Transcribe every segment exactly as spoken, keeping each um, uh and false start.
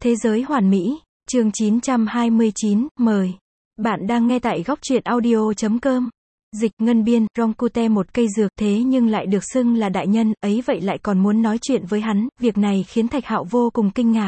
Thế giới hoàn mỹ, chương chín trăm hai mươi chín, mời. Bạn đang nghe tại góc truyện audio chấm com. Dịch, ngân biên, Roncute một cây dược, thế nhưng lại được xưng là đại nhân, ấy vậy lại còn muốn nói chuyện với hắn, việc này khiến Thạch Hạo vô cùng kinh ngạc.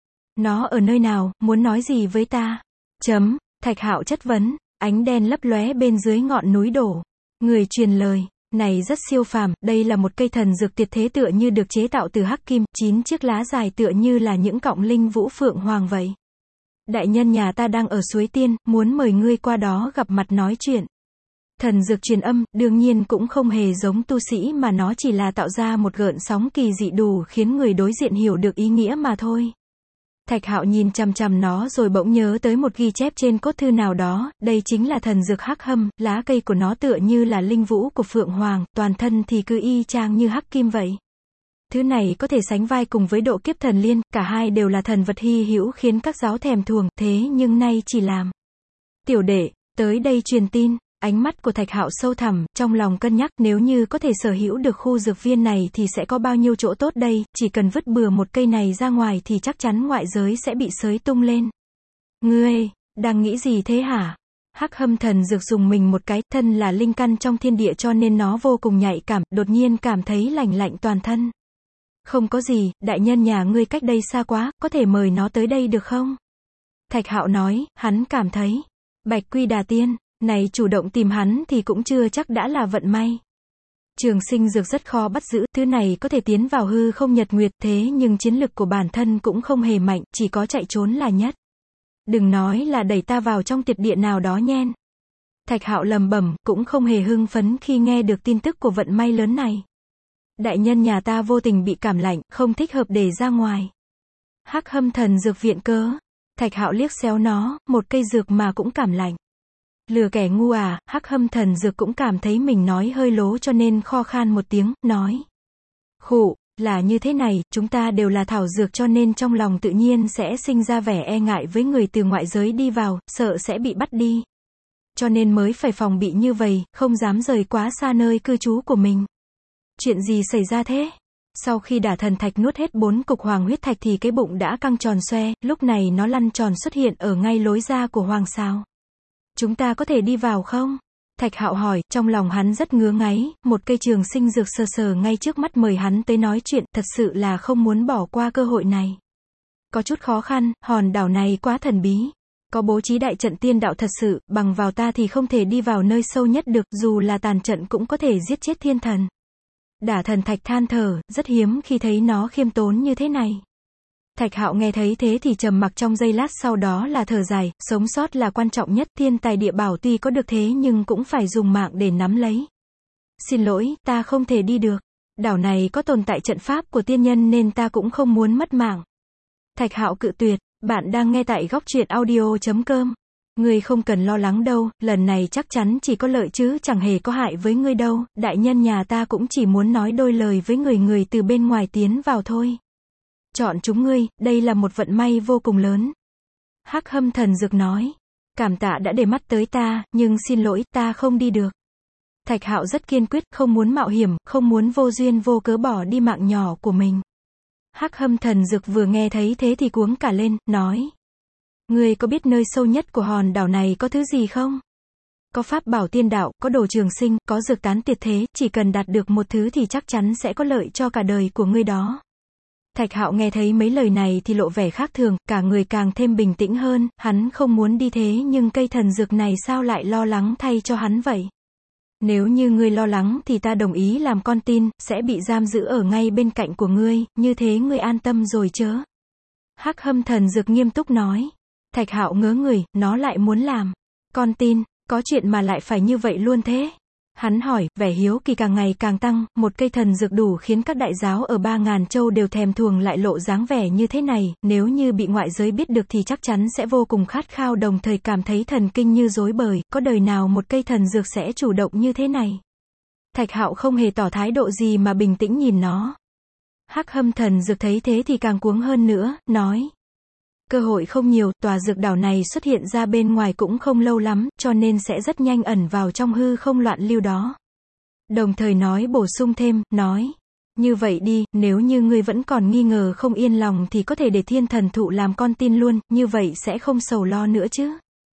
Nó ở nơi nào, muốn nói gì với ta? Chấm, Thạch Hạo chất vấn, ánh đen lấp lóe bên dưới ngọn núi đổ. Người truyền lời, này rất siêu phàm, đây là một cây thần dược tuyệt thế tựa như được chế tạo từ hắc kim, chín chiếc lá dài tựa như là những cọng linh vũ phượng hoàng vậy. Đại nhân nhà ta đang ở suối tiên, muốn mời ngươi qua đó gặp mặt nói chuyện. Thần dược truyền âm, đương nhiên cũng không hề giống tu sĩ mà nó chỉ là tạo ra một gợn sóng kỳ dị đủ khiến người đối diện hiểu được ý nghĩa mà thôi. Thạch Hạo nhìn chằm chằm nó rồi bỗng nhớ tới một ghi chép trên cốt thư nào đó, đây chính là thần dược hắc hâm, lá cây của nó tựa như là linh vũ của phượng hoàng, toàn thân thì cứ y chang như hắc kim vậy. Thứ này có thể sánh vai cùng với độ kiếp thần liên, cả hai đều là thần vật hy hữu khiến các giáo thèm thuồng, thế nhưng nay chỉ làm. Tiểu đệ, tới đây truyền tin. Ánh mắt của Thạch Hạo sâu thẳm, trong lòng cân nhắc nếu như có thể sở hữu được khu dược viên này thì sẽ có bao nhiêu chỗ tốt đây, chỉ cần vứt bừa một cây này ra ngoài thì chắc chắn ngoại giới sẽ bị xới tung lên. Ngươi, đang nghĩ gì thế hả? Hắc hâm thần dược dùng mình một cái, thân là linh căn trong thiên địa cho nên nó vô cùng nhạy cảm, đột nhiên cảm thấy lạnh lạnh toàn thân. Không có gì, đại nhân nhà ngươi cách đây xa quá, có thể mời nó tới đây được không? Thạch Hạo nói, hắn cảm thấy, Bạch Quy Đà Tiên này chủ động tìm hắn thì cũng chưa chắc đã là vận may. Trường sinh dược rất khó bắt giữ, thứ này có thể tiến vào hư không nhật nguyệt, thế nhưng chiến lực của bản thân cũng không hề mạnh, chỉ có chạy trốn là nhất. Đừng nói là đẩy ta vào trong tiệt địa nào đó nhen. Thạch Hạo lầm bẩm, cũng không hề hưng phấn khi nghe được tin tức của vận may lớn này. Đại nhân nhà ta vô tình bị cảm lạnh, không thích hợp để ra ngoài. Hắc hâm thần dược viện cớ. Thạch Hạo liếc xéo nó, một cây dược mà cũng cảm lạnh. Lừa kẻ ngu à, hắc hâm thần dược cũng cảm thấy mình nói hơi lố cho nên kho khan một tiếng, nói. Khụ, là như thế này, chúng ta đều là thảo dược cho nên trong lòng tự nhiên sẽ sinh ra vẻ e ngại với người từ ngoại giới đi vào, sợ sẽ bị bắt đi. Cho nên mới phải phòng bị như vậy, không dám rời quá xa nơi cư trú của mình. Chuyện gì xảy ra thế? Sau khi đả thần thạch nuốt hết bốn cục hoàng huyết thạch thì cái bụng đã căng tròn xoe, lúc này nó lăn tròn xuất hiện ở ngay lối ra của hoàng sao. Chúng ta có thể đi vào không? Thạch Hạo hỏi, trong lòng hắn rất ngứa ngáy, một cây trường sinh dược sờ sờ ngay trước mắt mời hắn tới nói chuyện, thật sự là không muốn bỏ qua cơ hội này. Có chút khó khăn, hòn đảo này quá thần bí. Có bố trí đại trận tiên đạo thật sự, bằng vào ta thì không thể đi vào nơi sâu nhất được, dù là tàn trận cũng có thể giết chết thiên thần. Đả thần thạch than thở, rất hiếm khi thấy nó khiêm tốn như thế này. Thạch Hạo nghe thấy thế thì trầm mặc trong giây lát, sau đó là thở dài, sống sót là quan trọng nhất, thiên tài địa bảo tuy có được thế nhưng cũng phải dùng mạng để nắm lấy. Xin lỗi, ta không thể đi được. Đảo này có tồn tại trận pháp của tiên nhân nên ta cũng không muốn mất mạng. Thạch Hạo cự tuyệt, bạn đang nghe tại góc truyện audio chấm com. Ngươi không cần lo lắng đâu, lần này chắc chắn chỉ có lợi chứ chẳng hề có hại với ngươi đâu, đại nhân nhà ta cũng chỉ muốn nói đôi lời với người người từ bên ngoài tiến vào thôi. Chọn chúng ngươi, đây là một vận may vô cùng lớn. Hắc hâm thần dược nói. Cảm tạ đã để mắt tới ta, nhưng xin lỗi, ta không đi được. Thạch Hạo rất kiên quyết, không muốn mạo hiểm, không muốn vô duyên vô cớ bỏ đi mạng nhỏ của mình. Hắc hâm thần dược vừa nghe thấy thế thì cuống cả lên, nói. Ngươi có biết nơi sâu nhất của hòn đảo này có thứ gì không? Có pháp bảo tiên đạo, có đồ trường sinh, có dược tán tuyệt thế, chỉ cần đạt được một thứ thì chắc chắn sẽ có lợi cho cả đời của ngươi đó. Thạch Hạo nghe thấy mấy lời này thì lộ vẻ khác thường, cả người càng thêm bình tĩnh hơn, hắn không muốn đi thế nhưng cây thần dược này sao lại lo lắng thay cho hắn vậy? Nếu như ngươi lo lắng thì ta đồng ý làm con tin, sẽ bị giam giữ ở ngay bên cạnh của ngươi, như thế ngươi an tâm rồi chớ. Hắc hâm thần dược nghiêm túc nói. Thạch Hạo ngớ người, nó lại muốn làm con tin, có chuyện mà lại phải như vậy luôn thế? Hắn hỏi, vẻ hiếu kỳ càng ngày càng tăng, một cây thần dược đủ khiến các đại giáo ở ba ngàn châu đều thèm thuồng lại lộ dáng vẻ như thế này, nếu như bị ngoại giới biết được thì chắc chắn sẽ vô cùng khát khao đồng thời cảm thấy thần kinh như rối bời, có đời nào một cây thần dược sẽ chủ động như thế này. Thạch Hạo không hề tỏ thái độ gì mà bình tĩnh nhìn nó. Hắc hâm thần dược thấy thế thì càng cuống hơn nữa, nói. Cơ hội không nhiều, tòa dược đảo này xuất hiện ra bên ngoài cũng không lâu lắm, cho nên sẽ rất nhanh ẩn vào trong hư không loạn lưu đó. Đồng thời nói bổ sung thêm, nói. Như vậy đi, nếu như ngươi vẫn còn nghi ngờ không yên lòng thì có thể để thiên thần thụ làm con tin luôn, như vậy sẽ không sầu lo nữa chứ.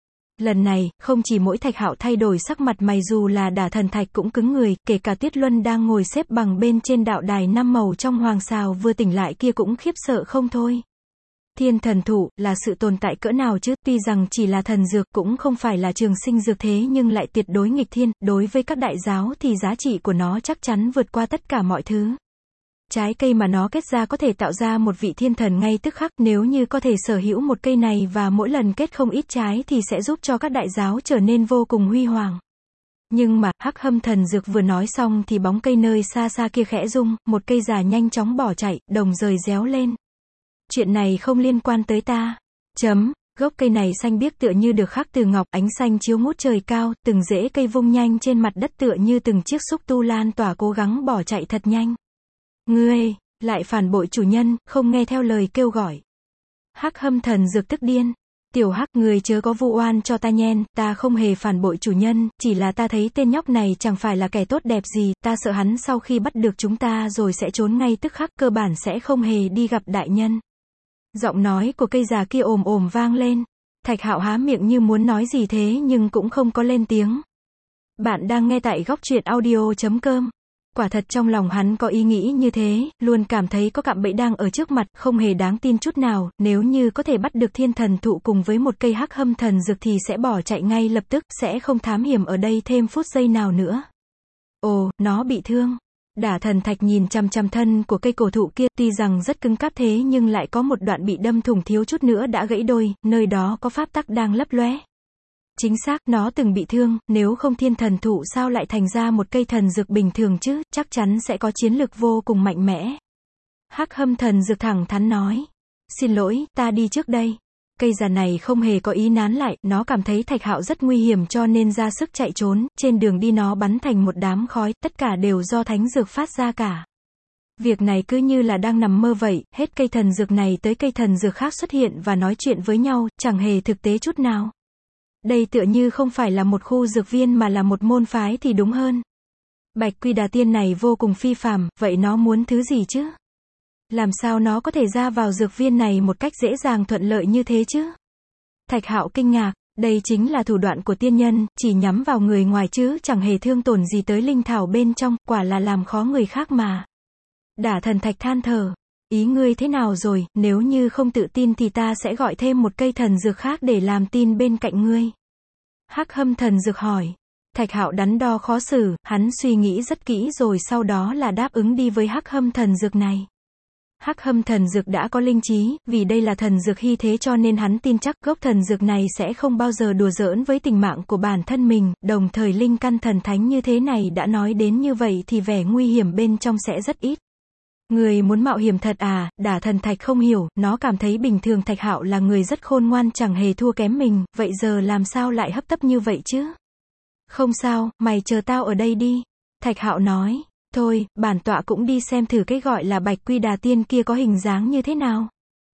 Lần này, không chỉ mỗi Thạch Hạo thay đổi sắc mặt mày dù là Đả Thần Thạch cũng cứng người, kể cả Tuyết Luân đang ngồi xếp bằng bên trên đạo đài năm màu trong hoàng sào vừa tỉnh lại kia cũng khiếp sợ không thôi. Thiên thần thụ, là sự tồn tại cỡ nào chứ, tuy rằng chỉ là thần dược cũng không phải là trường sinh dược thế nhưng lại tuyệt đối nghịch thiên, đối với các đại giáo thì giá trị của nó chắc chắn vượt qua tất cả mọi thứ. Trái cây mà nó kết ra có thể tạo ra một vị thiên thần ngay tức khắc, nếu như có thể sở hữu một cây này và mỗi lần kết không ít trái thì sẽ giúp cho các đại giáo trở nên vô cùng huy hoàng. Nhưng mà, Hắc Hâm thần dược vừa nói xong thì bóng cây nơi xa xa kia khẽ rung, một cây già nhanh chóng bỏ chạy, đồng rời réo lên. Chuyện này không liên quan tới ta. Chấm, gốc cây này xanh biếc tựa như được khắc từ ngọc, ánh xanh chiếu ngút trời cao, từng rễ cây vung nhanh trên mặt đất tựa như từng chiếc xúc tu lan tỏa cố gắng bỏ chạy thật nhanh. Ngươi, lại phản bội chủ nhân, không nghe theo lời kêu gọi. Hắc Hâm thần dược tức điên. Tiểu Hắc, người chớ có vu oan cho ta nhen, ta không hề phản bội chủ nhân, chỉ là ta thấy tên nhóc này chẳng phải là kẻ tốt đẹp gì, ta sợ hắn sau khi bắt được chúng ta rồi sẽ trốn ngay tức khắc, cơ bản sẽ không hề đi gặp đại nhân. Giọng nói của cây già kia ồm ồm vang lên. Thạch Hạo há miệng như muốn nói gì thế nhưng cũng không có lên tiếng. Bạn đang nghe tại góc truyện audio chấm com. Quả thật trong lòng hắn có ý nghĩ như thế, luôn cảm thấy có cạm bẫy đang ở trước mặt, không hề đáng tin chút nào, nếu như có thể bắt được thiên thần thụ cùng với một cây Hắc Hâm thần dược thì sẽ bỏ chạy ngay lập tức, sẽ không thám hiểm ở đây thêm phút giây nào nữa. Ồ, nó bị thương. Đả Thần Thạch nhìn chằm chằm thân của cây cổ thụ kia, tuy rằng rất cứng cáp thế nhưng lại có một đoạn bị đâm thủng thiếu chút nữa đã gãy đôi, nơi đó có pháp tắc đang lấp lóe. Chính xác, nó từng bị thương, nếu không thiên thần thụ sao lại thành ra một cây thần dược bình thường chứ, chắc chắn sẽ có chiến lực vô cùng mạnh mẽ. Hắc Hâm thần dược thẳng thắn nói. Xin lỗi, ta đi trước đây. Cây già này không hề có ý nán lại, nó cảm thấy Thạch Hạo rất nguy hiểm cho nên ra sức chạy trốn, trên đường đi nó bắn thành một đám khói, tất cả đều do thánh dược phát ra cả. Việc này cứ như là đang nằm mơ vậy, hết cây thần dược này tới cây thần dược khác xuất hiện và nói chuyện với nhau, chẳng hề thực tế chút nào. Đây tựa như không phải là một khu dược viên mà là một môn phái thì đúng hơn. Bạch Quy Đà Tiên này vô cùng phi phàm, vậy nó muốn thứ gì chứ? Làm sao nó có thể ra vào dược viên này một cách dễ dàng thuận lợi như thế chứ? Thạch Hạo kinh ngạc, đây chính là thủ đoạn của tiên nhân, chỉ nhắm vào người ngoài chứ chẳng hề thương tổn gì tới linh thảo bên trong, quả là làm khó người khác mà. Đả Thần Thạch than thở, ý ngươi thế nào rồi, nếu như không tự tin thì ta sẽ gọi thêm một cây thần dược khác để làm tin bên cạnh ngươi. Hắc Hâm thần dược hỏi. Thạch Hạo đắn đo khó xử, hắn suy nghĩ rất kỹ rồi sau đó là đáp ứng đi với Hắc Hâm thần dược này. Hắc Hâm thần dược đã có linh trí, vì đây là thần dược hy thế cho nên hắn tin chắc gốc thần dược này sẽ không bao giờ đùa giỡn với tình mạng của bản thân mình, đồng thời linh căn thần thánh như thế này đã nói đến như vậy thì vẻ nguy hiểm bên trong sẽ rất ít. Người muốn mạo hiểm thật à? Đả Thần Thạch không hiểu, nó cảm thấy bình thường Thạch Hạo là người rất khôn ngoan chẳng hề thua kém mình, vậy giờ làm sao lại hấp tấp như vậy chứ? Không sao, mày chờ tao ở đây đi. Thạch Hạo nói. Thôi, bản tọa cũng đi xem thử cái gọi là Bạch Quy Đà Tiên kia có hình dáng như thế nào.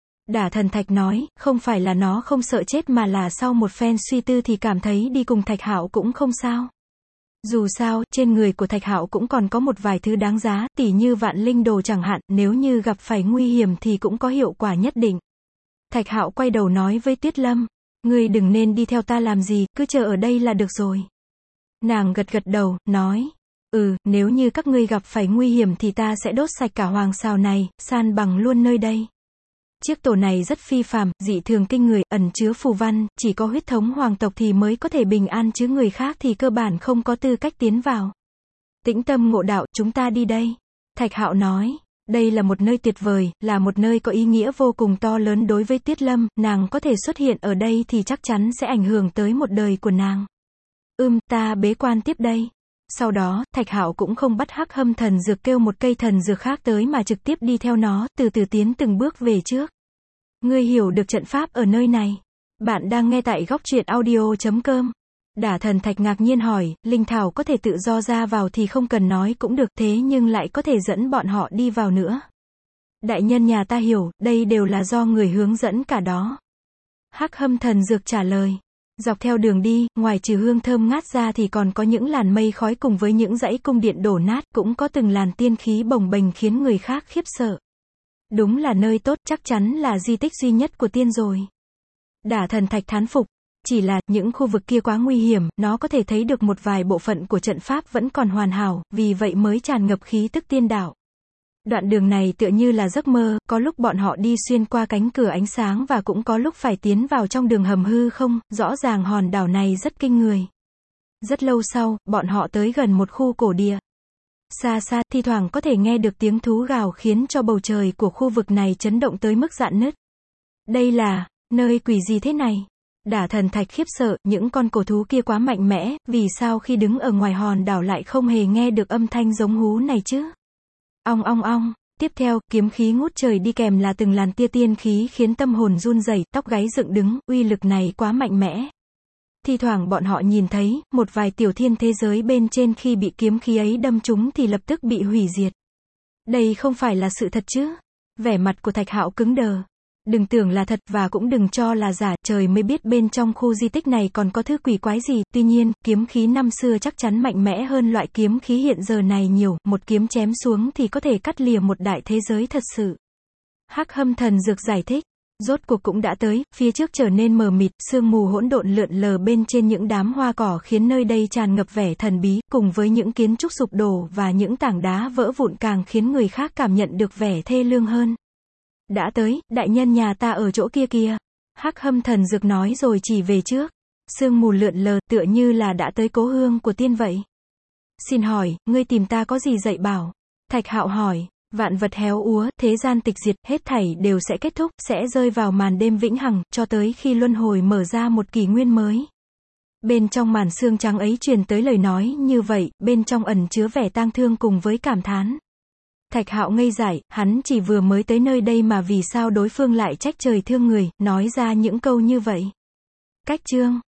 Đả Thần Thạch nói, không phải là nó không sợ chết mà là sau một phen suy tư thì cảm thấy đi cùng Thạch Hạo cũng không sao. Dù sao, trên người của Thạch Hạo cũng còn có một vài thứ đáng giá, tỉ như vạn linh đồ chẳng hạn, nếu như gặp phải nguy hiểm thì cũng có hiệu quả nhất định. Thạch Hạo quay đầu nói với Tuyết Lâm, ngươi đừng nên đi theo ta làm gì, cứ chờ ở đây là được rồi. Nàng gật gật đầu, nói, ừ, nếu như các ngươi gặp phải nguy hiểm thì ta sẽ đốt sạch cả hoàng sào này, san bằng luôn nơi đây. Chiếc tổ này rất phi phàm, dị thường kinh người, ẩn chứa phù văn, chỉ có huyết thống hoàng tộc thì mới có thể bình an chứ người khác thì cơ bản không có tư cách tiến vào. Tĩnh tâm ngộ đạo, chúng ta đi đây. Thạch Hạo nói, đây là một nơi tuyệt vời, là một nơi có ý nghĩa vô cùng to lớn đối với Tuyết Lâm, nàng có thể xuất hiện ở đây thì chắc chắn sẽ ảnh hưởng tới một đời của nàng. Ưm, ta bế quan tiếp đây. Sau đó, Thạch Hạo cũng không bắt Hắc Hâm thần dược kêu một cây thần dược khác tới mà trực tiếp đi theo nó, từ từ tiến từng bước về trước. Ngươi hiểu được trận pháp ở nơi này. Bạn đang nghe tại góc truyện audio chấm com. Đả Thần Thạch ngạc nhiên hỏi, linh thảo có thể tự do ra vào thì không cần nói cũng được thế nhưng lại có thể dẫn bọn họ đi vào nữa. Đại nhân nhà ta hiểu, đây đều là do người hướng dẫn cả đó. Hắc Hâm thần dược trả lời. Dọc theo đường đi, ngoài trừ hương thơm ngát ra thì còn có những làn mây khói cùng với những dãy cung điện đổ nát, cũng có từng làn tiên khí bồng bềnh khiến người khác khiếp sợ. Đúng là nơi tốt, chắc chắn là di tích duy nhất của tiên rồi. Đả Thần Thạch thán phục. Chỉ là, những khu vực kia quá nguy hiểm, nó có thể thấy được một vài bộ phận của trận pháp vẫn còn hoàn hảo, vì vậy mới tràn ngập khí tức tiên đạo. Đoạn đường này tựa như là giấc mơ, có lúc bọn họ đi xuyên qua cánh cửa ánh sáng và cũng có lúc phải tiến vào trong đường hầm hư không, rõ ràng hòn đảo này rất kinh người. Rất lâu sau, bọn họ tới gần một khu cổ địa. Xa xa, thi thoảng có thể nghe được tiếng thú gào khiến cho bầu trời của khu vực này chấn động tới mức rạn nứt. Đây là, nơi quỷ gì thế này? Đả Thần Thạch khiếp sợ, những con cổ thú kia quá mạnh mẽ, vì sao khi đứng ở ngoài hòn đảo lại không hề nghe được âm thanh giống hú này chứ? Ong ong ong, tiếp theo, kiếm khí ngút trời đi kèm là từng làn tia tiên khí khiến tâm hồn run rẩy, tóc gáy dựng đứng, uy lực này quá mạnh mẽ. Thi thoảng bọn họ nhìn thấy, một vài tiểu thiên thế giới bên trên khi bị kiếm khí ấy đâm trúng thì lập tức bị hủy diệt. Đây không phải là sự thật chứ? Vẻ mặt của Thạch Hạo cứng đờ. Đừng tưởng là thật và cũng đừng cho là giả, trời mới biết bên trong khu di tích này còn có thứ quỷ quái gì, tuy nhiên, kiếm khí năm xưa chắc chắn mạnh mẽ hơn loại kiếm khí hiện giờ này nhiều, một kiếm chém xuống thì có thể cắt lìa một đại thế giới thật sự. Hắc Hâm Thần Dược giải thích, rốt cuộc cũng đã tới, phía trước trở nên mờ mịt, sương mù hỗn độn lượn lờ bên trên những đám hoa cỏ khiến nơi đây tràn ngập vẻ thần bí, cùng với những kiến trúc sụp đổ và những tảng đá vỡ vụn càng khiến người khác cảm nhận được vẻ thê lương hơn. Đã tới, đại nhân nhà ta ở chỗ kia kìa. Hắc Hâm Thần Dược nói rồi chỉ về trước. Sương mù lượn lờ tựa như là đã tới cố hương của tiên vậy. Xin hỏi, ngươi tìm ta có gì dạy bảo? Thạch Hạo hỏi. Vạn vật héo úa, thế gian tịch diệt, hết thảy đều sẽ kết thúc, sẽ rơi vào màn đêm vĩnh hằng, cho tới khi luân hồi mở ra một kỷ nguyên mới. Bên trong màn sương trắng ấy truyền tới lời nói như vậy, bên trong ẩn chứa vẻ tang thương cùng với cảm thán. Thạch Hạo ngây dại, hắn chỉ vừa mới tới nơi đây mà vì sao đối phương lại trách trời thương người, nói ra những câu như vậy. Cách chương